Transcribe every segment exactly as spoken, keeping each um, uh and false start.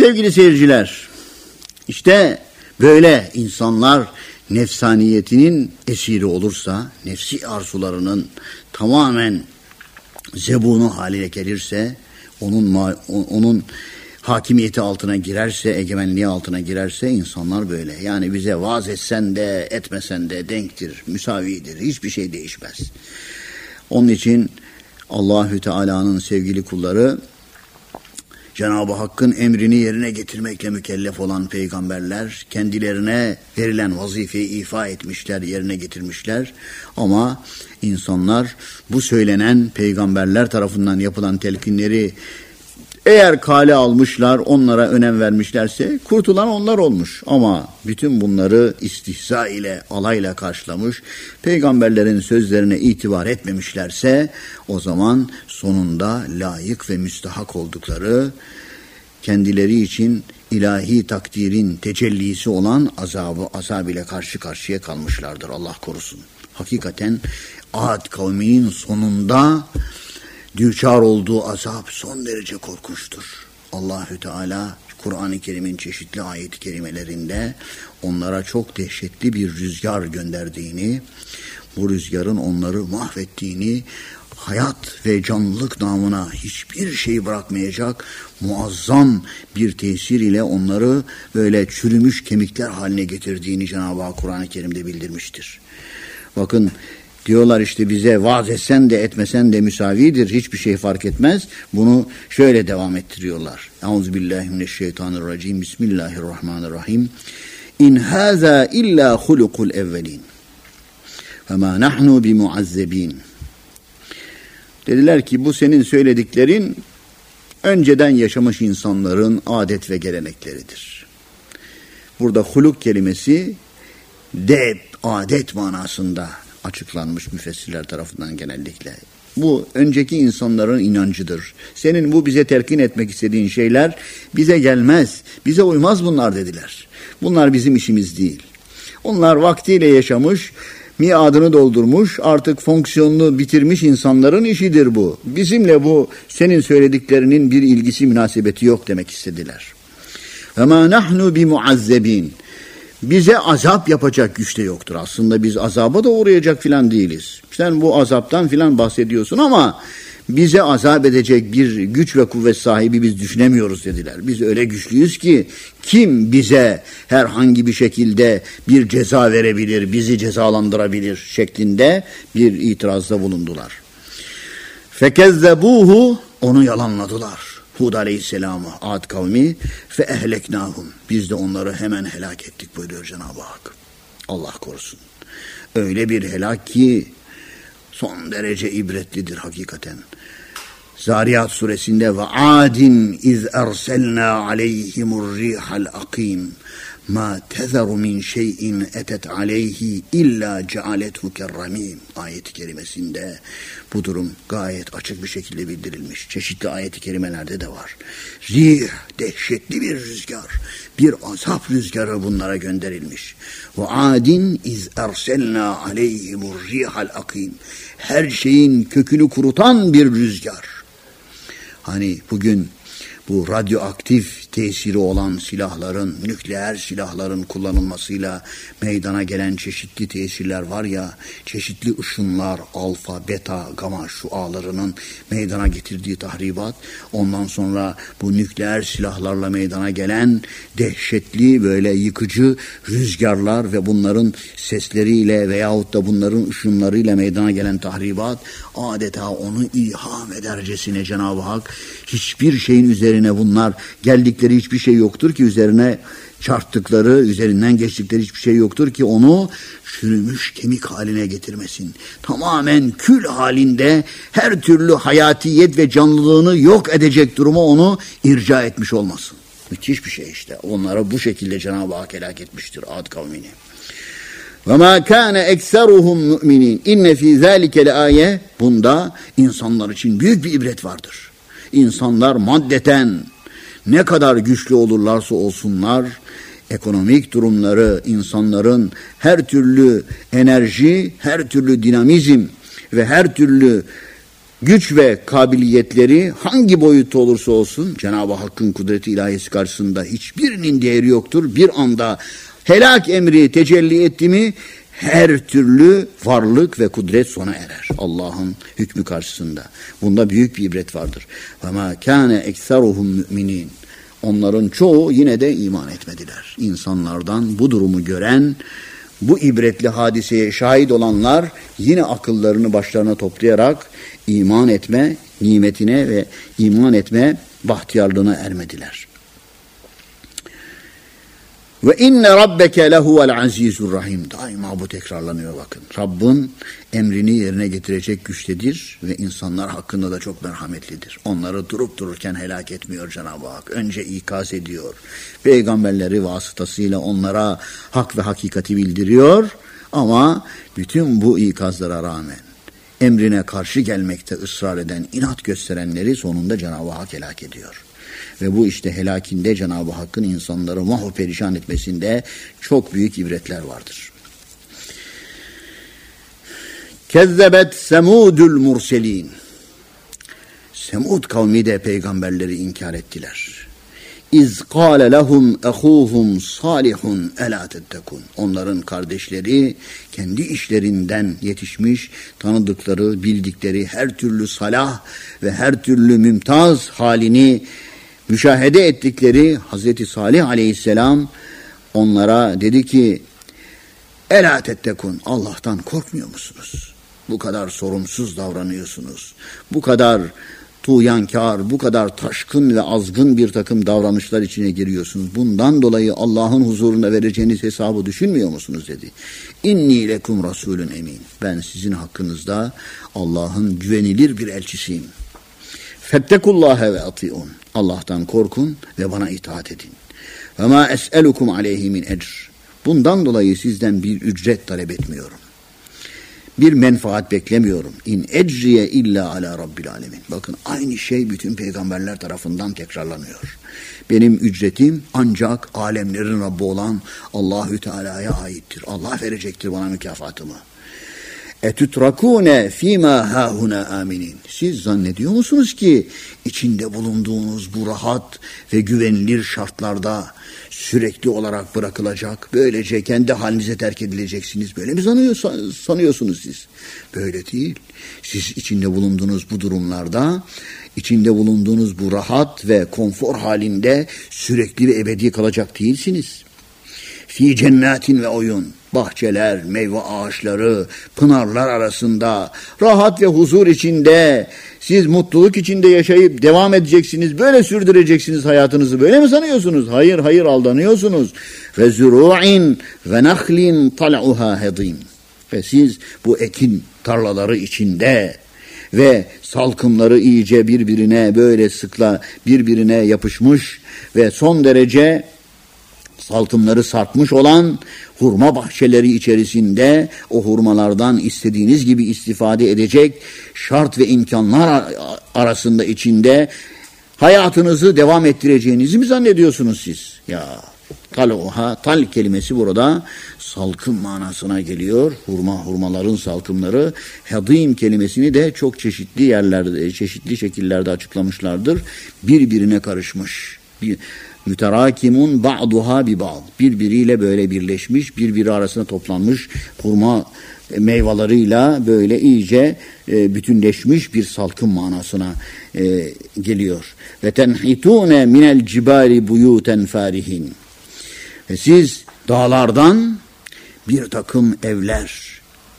Sevgili seyirciler, işte böyle insanlar nefsaniyetinin esiri olursa, nefsi arzularının tamamen zebunu haline gelirse, onun onun hakimiyeti altına girerse, egemenliği altına girerse insanlar böyle. Yani bize vaaz etsen de etmesen de denktir, müsavidir, hiçbir şey değişmez. Onun için Allahü Teala'nın sevgili kulları, Cenab-ı Hakk'ın emrini yerine getirmekle mükellef olan peygamberler kendilerine verilen vazifeyi ifa etmişler, yerine getirmişler. Ama insanlar bu söylenen peygamberler tarafından yapılan telkinleri eğer kale almışlar, onlara önem vermişlerse kurtulan onlar olmuş. Ama bütün bunları istihza ile, alayla karşılamış, peygamberlerin sözlerine itibar etmemişlerse o zaman sonunda layık ve müstahak oldukları, kendileri için ilahi takdirin tecellisi olan azabı, azab ile karşı karşıya kalmışlardır. Allah korusun. Hakikaten Ad kavminin sonunda düçar olduğu azap son derece korkunçtur. Allahü Teala Kur'an-ı Kerim'in çeşitli ayet-i kerimelerinde onlara çok dehşetli bir rüzgar gönderdiğini, bu rüzgarın onları mahvettiğini, hayat ve canlılık namına hiçbir şey bırakmayacak muazzam bir tesir ile onları böyle çürümüş kemikler haline getirdiğini Cenab-ı Hak Kur'an-ı Kerim'de bildirmiştir. Bakın, diyorlar işte bize vaaz etsen de etmesen de müsavidir, hiçbir şey fark etmez. Bunu şöyle devam ettiriyorlar. Euzubillahimineşşeytanirracim. Bismillahirrahmanirrahim. İn hâzâ illâ hulukul evvelin. Ve mâ nahnu bimuazzebîn. Dediler ki bu senin söylediklerin önceden yaşamış insanların adet ve gelenekleridir. Burada huluk kelimesi deb, adet manasında açıklanmış müfessirler tarafından genellikle. Bu önceki insanların inancıdır. Senin bu bize telkin etmek istediğin şeyler bize gelmez, bize uymaz bunlar dediler. Bunlar bizim işimiz değil. Onlar vaktiyle yaşamış, miadını doldurmuş, artık fonksiyonunu bitirmiş insanların işidir bu. Bizimle bu senin söylediklerinin bir ilgisi, münasebeti yok demek istediler. وَمَا نَحْنُ بِمُعَذَّب۪ينَ. Bize azap yapacak güç de yoktur. Aslında biz azaba da uğrayacak filan değiliz. Sen bu azaptan filan bahsediyorsun ama bize azap edecek bir güç ve kuvvet sahibi biz düşünemiyoruz dediler. Biz öyle güçlüyüz ki kim bize herhangi bir şekilde bir ceza verebilir, bizi cezalandırabilir şeklinde bir itirazda bulundular. Fekezzebuhu, onu yalanladılar. Hud aleyhisselamı, Ad kavmi, fe ehleknahum. Biz de onları hemen helak ettik buyuruyor Cenab-ı Hak. Allah korusun. Öyle bir helak ki son derece ibretlidir hakikaten. Zariyat suresinde ve adin iz erselna aleyhimur rihal akim ma tezeru min şeyin etet aleyhi illa cealethu kerramim ayet-i kerimesinde bu durum gayet açık bir şekilde bildirilmiş. Çeşitli ayet-i kerimelerde de var. Rih, dehşetli bir rüzgar, bir azap rüzgarı bunlara gönderilmiş. Ve adin iz erselna aleyhimur rihal akim. Her şeyin kökünü kurutan bir rüzgar. Hani bugün bu radyoaktif tesiri olan silahların, nükleer silahların kullanılmasıyla meydana gelen çeşitli tesirler var ya, çeşitli ışınlar, alfa, beta, gama şualarının meydana getirdiği tahribat, ondan sonra bu nükleer silahlarla meydana gelen dehşetli böyle yıkıcı rüzgarlar ve bunların sesleriyle veyahut da bunların ışınlarıyla meydana gelen tahribat, adeta onu ilham edercesine Cenab-ı Hak hiçbir şeyin üzerine bunlar geldikleri hiçbir şey yoktur ki üzerine çarptıkları, üzerinden geçtikleri hiçbir şey yoktur ki onu çürümüş kemik haline getirmesin. Tamamen kül halinde her türlü hayatiyet ve canlılığını yok edecek duruma onu irca etmiş olmasın. Müthiş bir şey işte. Onlara bu şekilde Cenab-ı Hak helak etmiştir Ad kavmini. وَمَا كَانَ اَكْسَرُهُمْ مُؤْمِنِينَ اِنَّ ف۪ي ذَٰلِكَ لَآيَةً. Bunda insanlar için büyük bir ibret vardır. İnsanlar maddeten ne kadar güçlü olurlarsa olsunlar, ekonomik durumları, insanların her türlü enerji, her türlü dinamizm ve her türlü güç ve kabiliyetleri hangi boyutta olursa olsun Cenab-ı Hakk'ın kudreti ilahisi karşısında hiçbirinin değeri yoktur. Bir anda helak emri tecelli etti mi her türlü varlık ve kudret sona erer. Allah'ın hükmü karşısında. Bunda büyük bir ibret vardır. وَمَا كَانَ اَكْثَرُهُمْ مُؤْمِنِينَ Onların çoğu yine de iman etmediler. İnsanlardan bu durumu gören, bu ibretli hadiseye şahit olanlar yine akıllarını başlarına toplayarak iman etme nimetine ve iman etme bahtiyarlığına ermediler. Ve inne rabbeke lehuvel azizur rahim. Daima bu tekrarlanıyor bakın. Rabbin emrini yerine getirecek güçtedir ve insanlar hakkında da çok merhametlidir. Onları durup dururken helak etmiyor Cenab-ı Hak. Önce ikaz ediyor. Peygamberleri vasıtasıyla onlara hak ve hakikati bildiriyor. Ama bütün bu ikazlara rağmen emrine karşı gelmekte ısrar eden, inat gösterenleri sonunda Cenab-ı Hak helak ediyor. Ve bu işte helakinde Cenab-ı Hakk'ın insanları mahv perişan etmesinde çok büyük ibretler vardır. Kezzebet semudul murselin. Semud kavmi de peygamberleri inkar ettiler. İz kâle lehum ehûhum salihun elâ tettekûn. Onların kardeşleri kendi işlerinden yetişmiş, tanıdıkları, bildikleri her türlü salah ve her türlü mümtaz halini müşahede ettikleri Hazreti Salih Aleyhisselam onlara dedi ki elâ tettekûn, Allah'tan korkmuyor musunuz? Bu kadar sorumsuz davranıyorsunuz. Bu kadar tuğyankar, bu kadar taşkın ve azgın bir takım davranışlar içine giriyorsunuz. Bundan dolayı Allah'ın huzuruna vereceğiniz hesabı düşünmüyor musunuz dedi. İnni lekum rasulun emin. Ben sizin hakkınızda Allah'ın güvenilir bir elçisiyim. Fettekullâhe ve ati'un. Allah'tan korkun ve bana itaat edin. Ve ma es'elukum aleyhi min ecr. Bundan dolayı sizden bir ücret talep etmiyorum. Bir menfaat beklemiyorum. İn ecriye illa ala rabbil alemin. Bakın aynı şey bütün peygamberler tarafından tekrarlanıyor. Benim ücretim ancak alemlerin Rabbi olan Allahü Teala'ya aittir. Allah verecektir bana mükafatımı. Etutrakune fîmâ hâhuna aminin. Siz zannediyor musunuz ki içinde bulunduğunuz bu rahat ve güvenilir şartlarda sürekli olarak bırakılacak, böylece kendi halinize terk edileceksiniz. Böyle mi sanıyorsunuz siz? Böyle değil. Siz içinde bulunduğunuz bu durumlarda, içinde bulunduğunuz bu rahat ve konfor halinde sürekli ve ebedi kalacak değilsiniz. Fî cennetin ve oyun. Bahçeler, meyve ağaçları, pınarlar arasında, rahat ve huzur içinde, siz mutluluk içinde yaşayıp devam edeceksiniz, böyle sürdüreceksiniz hayatınızı, böyle mi sanıyorsunuz? Hayır, hayır aldanıyorsunuz. Ve zurû'in ve nahlin tal'uha hedim. Ve siz bu ekin tarlaları içinde ve salkımları iyice birbirine böyle sıkla, birbirine yapışmış ve son derece salkımları sarkmış olan hurma bahçeleri içerisinde o hurmalardan istediğiniz gibi istifade edecek şart ve imkanlar arasında içinde hayatınızı devam ettireceğinizi mi zannediyorsunuz siz? Ya tal'uha, tal kelimesi burada salkım manasına geliyor. Hurma, hurmaların salkımları. Hadim kelimesini de çok çeşitli yerlerde, çeşitli şekillerde açıklamışlardır. Birbirine karışmış. Bir müterakimun ba'duha bi ba'd. Birbiriyle böyle birleşmiş, birbiri arasında toplanmış hurma meyveleriyle böyle iyice e, bütünleşmiş bir salkım manasına e, geliyor. Ve tenhitune minel cibali buyuten farihin. Ve siz dağlardan bir takım evler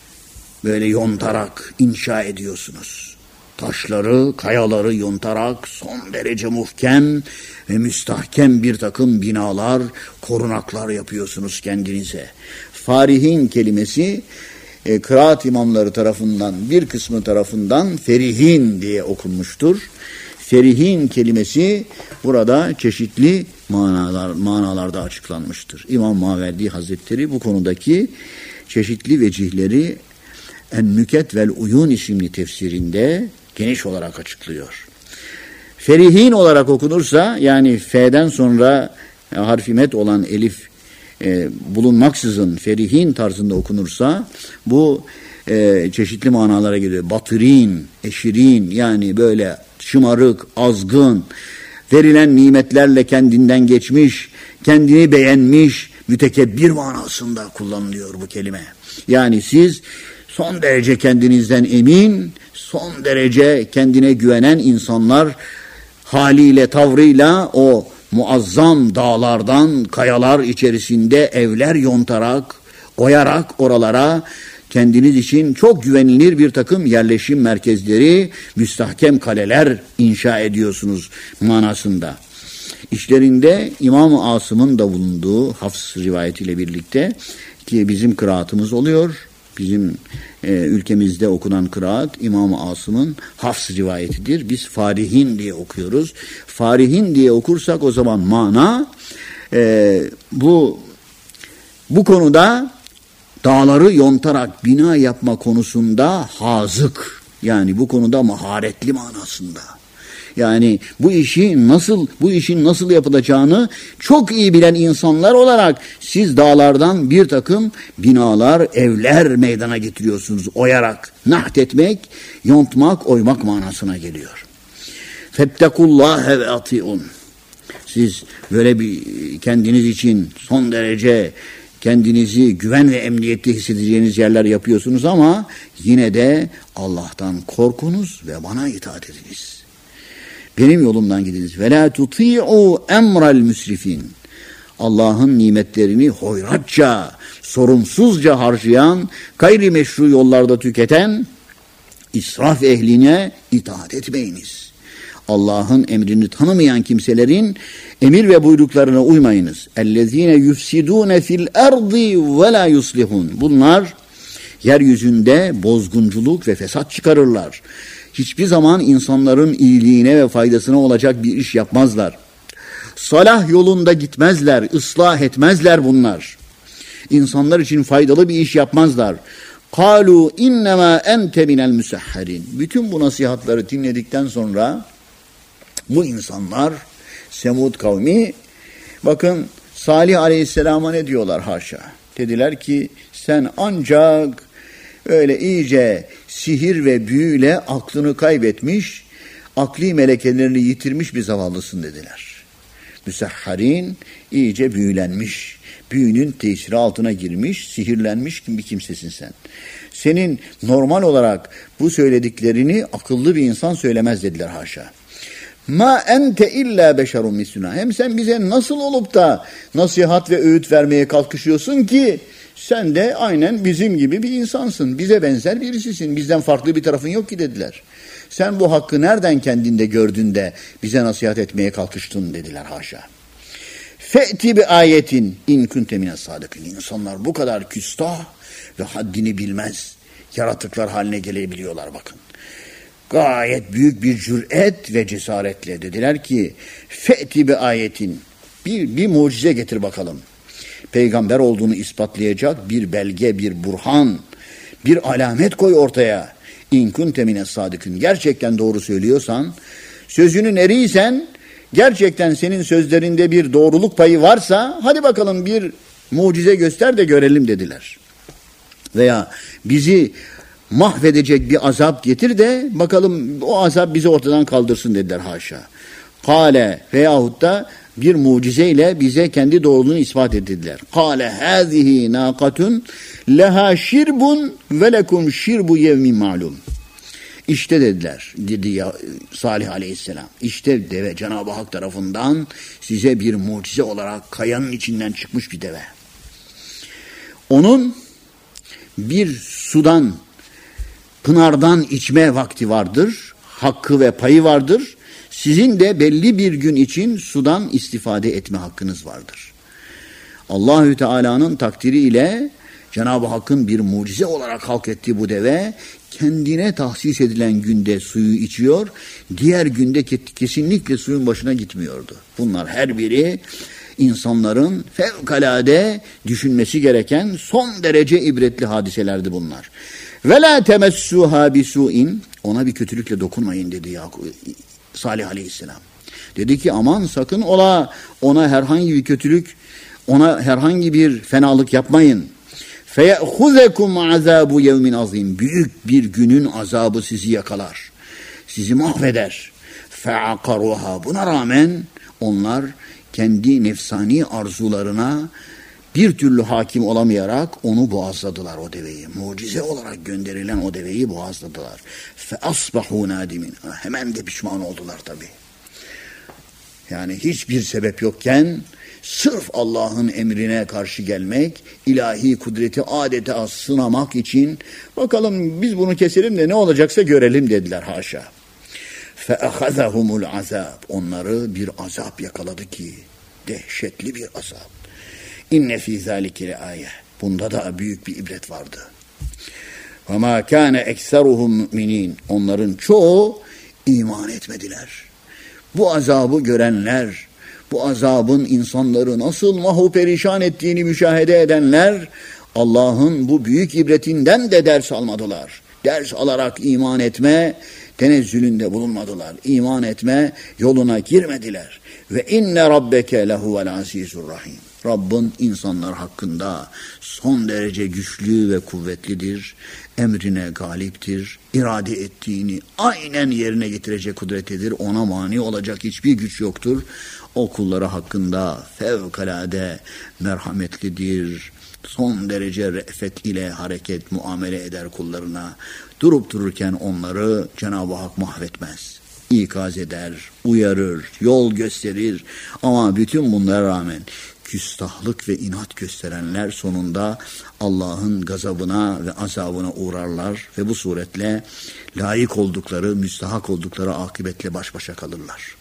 böyle yontarak inşa ediyorsunuz. Taşları, kayaları yontarak son derece muhkem ve müstahkem bir takım binalar, korunaklar yapıyorsunuz kendinize. Farihin kelimesi e, kıraat imamları tarafından, bir kısmı tarafından ferihin diye okunmuştur. Ferihin kelimesi burada çeşitli manalar, manalarda açıklanmıştır. İmam Maverdi Hazretleri bu konudaki çeşitli vecihleri En-Nüket vel Uyun isimli tefsirinde geniş olarak açıklıyor. Ferihin olarak okunursa, yani F'den sonra harfi met olan elif e, bulunmaksızın ferihin tarzında okunursa, bu e, çeşitli manalara geliyor. Batırin, eşirin, yani böyle şımarık, azgın, verilen nimetlerle kendinden geçmiş, kendini beğenmiş, mütekebbir manasında kullanılıyor bu kelime. Yani siz son derece kendinizden emin, son derece kendine güvenen insanlar haliyle, tavrıyla o muazzam dağlardan, kayalar içerisinde evler yontarak, oyarak oralara kendiniz için çok güvenilir bir takım yerleşim merkezleri, müstahkem kaleler inşa ediyorsunuz manasında. İşlerinde İmam-ı Asım'ın da bulunduğu Hafs rivayetiyle birlikte ki bizim kıraatımız oluyor. Bizim e, ülkemizde okunan kıraat İmam-ı Asım'ın Hafs rivayetidir. Biz Farihin diye okuyoruz. Farihin diye okursak o zaman mana e, bu bu konuda dağları yontarak bina yapma konusunda hazık, yani bu konuda maharetli manasında. Yani bu işi nasıl, bu işin nasıl yapılacağını çok iyi bilen insanlar olarak siz dağlardan bir takım binalar, evler meydana getiriyorsunuz. Oyarak, nahdetmek, yontmak, oymak manasına geliyor. Fettekullâhe ve ati'un. Siz böyle bir kendiniz için son derece kendinizi güven ve emniyette hissedeceğiniz yerler yapıyorsunuz ama yine de Allah'tan korkunuz ve bana itaat ediniz. Benim yolumdan gidiniz. Ve la tuti'u emrel müsrifin. Allah'ın nimetlerini hoyratça, sorumsuzca harcayan, gayri meşru yollarda tüketen israf ehline itaat etmeyiniz. Allah'ın emrini tanımayan kimselerin emir ve buyruklarına uymayınız. Ellezine yufsidune fil ardi ve la yuslihun. Bunlar yeryüzünde bozgunculuk ve fesat çıkarırlar. Hiçbir zaman insanların iyiliğine ve faydasına olacak bir iş yapmazlar. Salah yolunda gitmezler, ıslah etmezler bunlar. İnsanlar için faydalı bir iş yapmazlar. Kalu innema ente minel musahharin. Bütün bu nasihatları dinledikten sonra bu insanlar, Semud kavmi, bakın Salih Aleyhisselam'a ne diyorlar haşa? Dediler ki sen ancak öyle iyice sihir ve büyüyle aklını kaybetmiş, akli melekelerini yitirmiş bir zavallısın dediler. Müsahharin, iyice büyülenmiş, büyünün tesiri altına girmiş, sihirlenmiş bir kimsesin sen. Senin normal olarak bu söylediklerini akıllı bir insan söylemez dediler haşa. Ma ente illa beşerun misluna. Hem sen bize nasıl olup da nasihat ve öğüt vermeye kalkışıyorsun ki sen de aynen bizim gibi bir insansın. Bize benzer birisisin. Bizden farklı bir tarafın yok ki dediler. Sen bu hakkı nereden kendinde gördün de bize nasihat etmeye kalkıştın dediler haşa. Fe'ti bi ayetin in kunte mines sadıkın. İnsanlar bu kadar küstah ve haddini bilmez yaratıklar haline gelebiliyorlar bakın. Gayet büyük bir cüret ve cesaretle dediler ki fe'ti bi ayetin, bir, bir mucize getir bakalım. Peygamber olduğunu ispatlayacak bir belge, bir burhan, bir alamet koy ortaya. İn kunte mines sadıkın. Gerçekten doğru söylüyorsan, sözünün eriysen, gerçekten senin sözlerinde bir doğruluk payı varsa hadi bakalım bir mucize göster de görelim dediler. Veya bizi mahvedecek bir azap getir de bakalım o azap bizi ortadan kaldırsın dediler haşa. Kale veyahut da bir mucizeyle bize kendi doğruluğunu ispat ettiler. Kale hâzihi nâkatun leha şirbun ve lekum şirbu yevmin ma'lum. İşte dediler, dedi ya Salih Aleyhisselam. İşte deve Cenab-ı Hak tarafından size bir mucize olarak kayanın içinden çıkmış bir deve. Onun bir sudan, pınardan içme vakti vardır, hakkı ve payı vardır. Sizin de belli bir gün için sudan istifade etme hakkınız vardır. Allahü Teala'nın takdiriyle Cenab-ı Hakk'ın bir mucize olarak halk ettiği bu deve kendine tahsis edilen günde suyu içiyor, diğer günde kesinlikle suyun başına gitmiyordu. Bunlar her biri insanların fevkalade düşünmesi gereken son derece ibretli hadiselerdi bunlar. Ve la temessuha bisu'in, ona bir kötülükle dokunmayın dedi Yakup, Salih Aleyhisselam. Dedi ki aman sakın ola ona herhangi bir kötülük, ona herhangi bir fenalık yapmayın. feye'huzekum azabu yevmin azim. Büyük bir günün azabı sizi yakalar. Sizi mahveder. Fe'akaruha. Buna rağmen onlar kendi nefsani arzularına bir türlü hakim olamayarak onu boğazladılar, o deveyi. Mucize olarak gönderilen o deveyi boğazladılar. فَأَصْبَحُوا نَادِمِينَ. Hemen de pişman oldular tabii. Yani hiçbir sebep yokken sırf Allah'ın emrine karşı gelmek, ilahi kudreti adeta sınamak için bakalım biz bunu keselim de ne olacaksa görelim dediler, haşa. فَأَخَذَهُمُ الْعَذَابِ. Onları bir azap yakaladı ki, dehşetli bir azap. İnne fî zâlike ayet. Bunda da büyük bir ibret vardı. Ve mâ kâne ekseruhum mu'minîn. Onların çoğu iman etmediler. Bu azabı görenler, bu azabın insanları nasıl mahvu perişan ettiğini müşahede edenler, Allah'ın bu büyük ibretinden de ders almadılar. Ders alarak iman etme tenezzülünde bulunmadılar. İman etme yoluna girmediler. Ve inne rabbeke lehuvel azizur rahim. Rabbin insanlar hakkında son derece güçlü ve kuvvetlidir. Emrine galiptir. İrade ettiğini aynen yerine getirecek kudretidir. Ona mani olacak hiçbir güç yoktur. O kulları hakkında fevkalade merhametlidir. Son derece re'fet ile hareket, muamele eder kullarına. Durup dururken onları Cenab-ı Hak mahvetmez. İkaz eder, uyarır, yol gösterir. Ama bütün bunlara rağmen küstahlık ve inat gösterenler sonunda Allah'ın gazabına ve azabına uğrarlar ve bu suretle layık oldukları, müstahak oldukları akıbetle baş başa kalırlar.